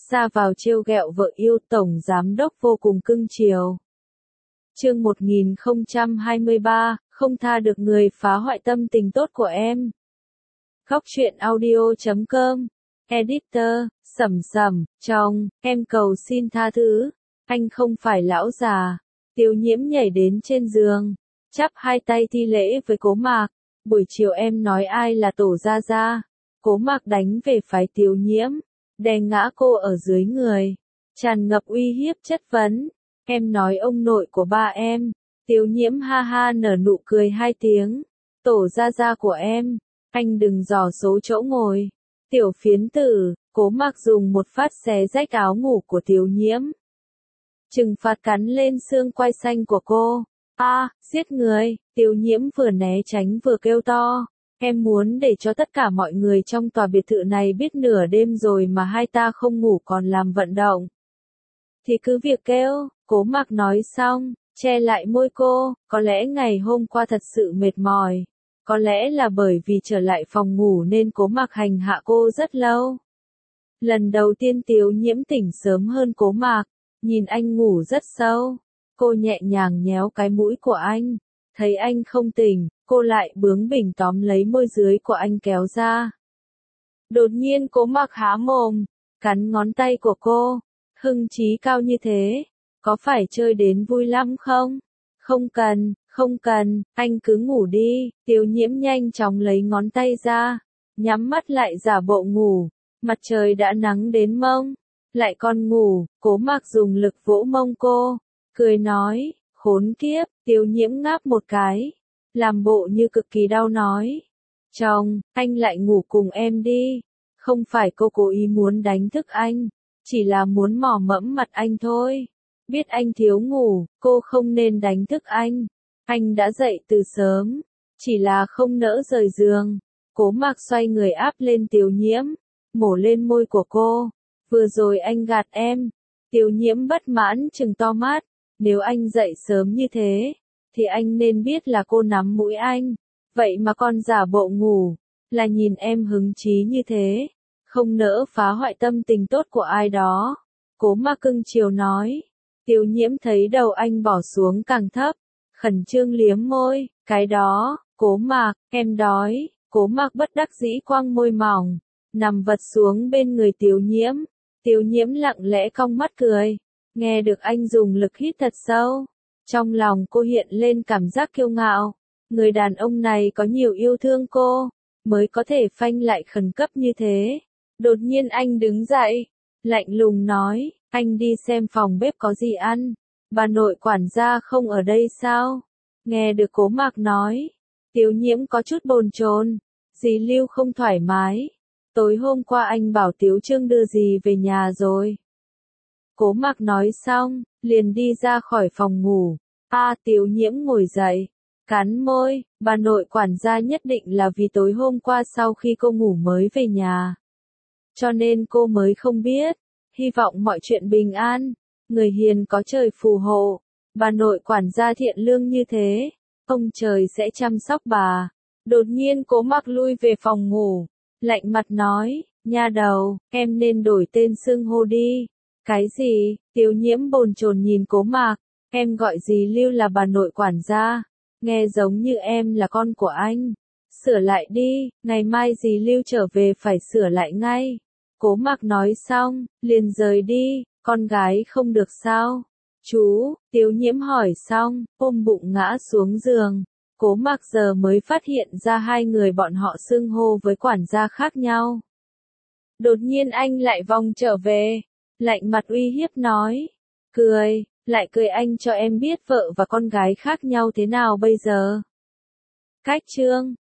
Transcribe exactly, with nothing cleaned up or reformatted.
ra vào trêu ghẹo vợ yêu, tổng giám đốc vô cùng cưng chiều. Chương một nghìn không trăm hai mươi ba, không tha được người phá hoại tâm tình tốt của em. Góc truyện audio chấm com. Editor, Sầm Sầm, chồng, em cầu xin tha thứ, anh không phải lão già. Tiêu Nhiễm nhảy đến trên giường, chắp hai tay thi lễ với Cố Mạc. Buổi chiều em nói ai là tổ gia gia. Cố Mạc đánh về phái Tiêu Nhiễm, đè ngã cô ở dưới người, tràn ngập uy hiếp chất vấn. Em nói ông nội của ba em. Tiêu Nhiễm ha ha nở nụ cười hai tiếng. Tổ gia gia của em, anh đừng dò số chỗ ngồi. Tiểu phiến tử. Cố Mạc dùng một phát xé rách áo ngủ của Tiêu Nhiễm. Trừng phạt cắn lên xương quai xanh của cô. A, à, giết người. Tiêu Nhiễm vừa né tránh vừa kêu to. Em muốn để cho tất cả mọi người trong tòa biệt thự này biết nửa đêm rồi mà hai ta không ngủ còn làm vận động. Thì cứ việc kêu. Cố Mạc nói xong, che lại môi cô. Có lẽ ngày hôm qua thật sự mệt mỏi. Có lẽ là bởi vì trở lại phòng ngủ nên Cố Mạc hành hạ cô rất lâu. Lần đầu tiên Tiêu Nhiễm tỉnh sớm hơn Cố Mạc, nhìn anh ngủ rất sâu. Cô nhẹ nhàng nhéo cái mũi của anh. Thấy anh không tỉnh, cô lại bướng bỉnh tóm lấy môi dưới của anh kéo ra. Đột nhiên Cố Mạc há mồm, cắn ngón tay của cô. Hưng trí cao như thế, có phải chơi đến vui lắm không? Không cần, không cần, anh cứ ngủ đi. Tiêu Nhiễm nhanh chóng lấy ngón tay ra, nhắm mắt lại giả bộ ngủ. Mặt trời đã nắng đến mông, lại còn ngủ. Cố Mạc dùng lực vỗ mông cô, cười nói, khốn kiếp. Tiêu Nhiễm ngáp một cái, làm bộ như cực kỳ đau nói, chồng, anh lại ngủ cùng em đi. Không phải cô cố ý muốn đánh thức anh, chỉ là muốn mò mẫm mặt anh thôi. Biết anh thiếu ngủ, cô không nên đánh thức anh. Anh đã dậy từ sớm, chỉ là không nỡ rời giường. Cố Mạc xoay người áp lên Tiêu Nhiễm, mổ lên môi của cô. Vừa rồi anh gạt em. Tiêu Nhiễm bất mãn trừng to mắt. Nếu anh dậy sớm như thế, thì anh nên biết là cô nắm mũi anh. Vậy mà còn giả bộ ngủ, là nhìn em hứng chí như thế, không nỡ phá hoại tâm tình tốt của ai đó. Cố Mạc cưng chiều nói. Tiêu Nhiễm thấy đầu anh bỏ xuống càng thấp, khẩn trương liếm môi. Cái đó, Cố Mạc, em đói. Cố Mạc bất đắc dĩ quăng môi mỏng, nằm vật xuống bên người Tiêu Nhiễm. Tiêu Nhiễm lặng lẽ cong mắt cười, nghe được anh dùng lực hít thật sâu. Trong lòng cô hiện lên cảm giác kiêu ngạo. Người đàn ông này có nhiều yêu thương cô, mới có thể phanh lại khẩn cấp như thế. Đột nhiên anh đứng dậy, lạnh lùng nói, anh đi xem phòng bếp có gì ăn. Bà nội quản gia không ở đây sao? Nghe được Cố Mạc nói, Tiêu Nhiễm có chút bồn chồn. Dì Lưu không thoải mái. Tối hôm qua anh bảo Tiếu Trương đưa dì về nhà rồi. Cố Mạc nói xong, liền đi ra khỏi phòng ngủ. A, à, Tiêu Nhiễm ngồi dậy, cắn môi. Bà nội quản gia nhất định là vì tối hôm qua sau khi cô ngủ mới về nhà, cho nên cô mới không biết. Hy vọng mọi chuyện bình an. Người hiền có trời phù hộ. Bà nội quản gia thiện lương như thế, ông trời sẽ chăm sóc bà. Đột nhiên Cố Mạc lui về phòng ngủ, lạnh mặt nói, nha đầu, em nên đổi tên xưng hô đi. Cái gì? Tiêu Nhiễm bồn chồn nhìn Cố Mạc. Em gọi dì Lưu là bà nội quản gia, nghe giống như em là con của anh. Sửa lại đi, ngày mai dì Lưu trở về phải sửa lại ngay. Cố Mạc nói xong, liền rời đi. Con gái không được sao? Chú, Tiêu Nhiễm hỏi xong, ôm bụng ngã xuống giường. Cố Mạc giờ mới phát hiện ra hai người bọn họ xưng hô với quản gia khác nhau. Đột nhiên anh lại vòng trở về, lạnh mặt uy hiếp nói, cười, lại cười anh cho em biết vợ và con gái khác nhau thế nào bây giờ. Cách chương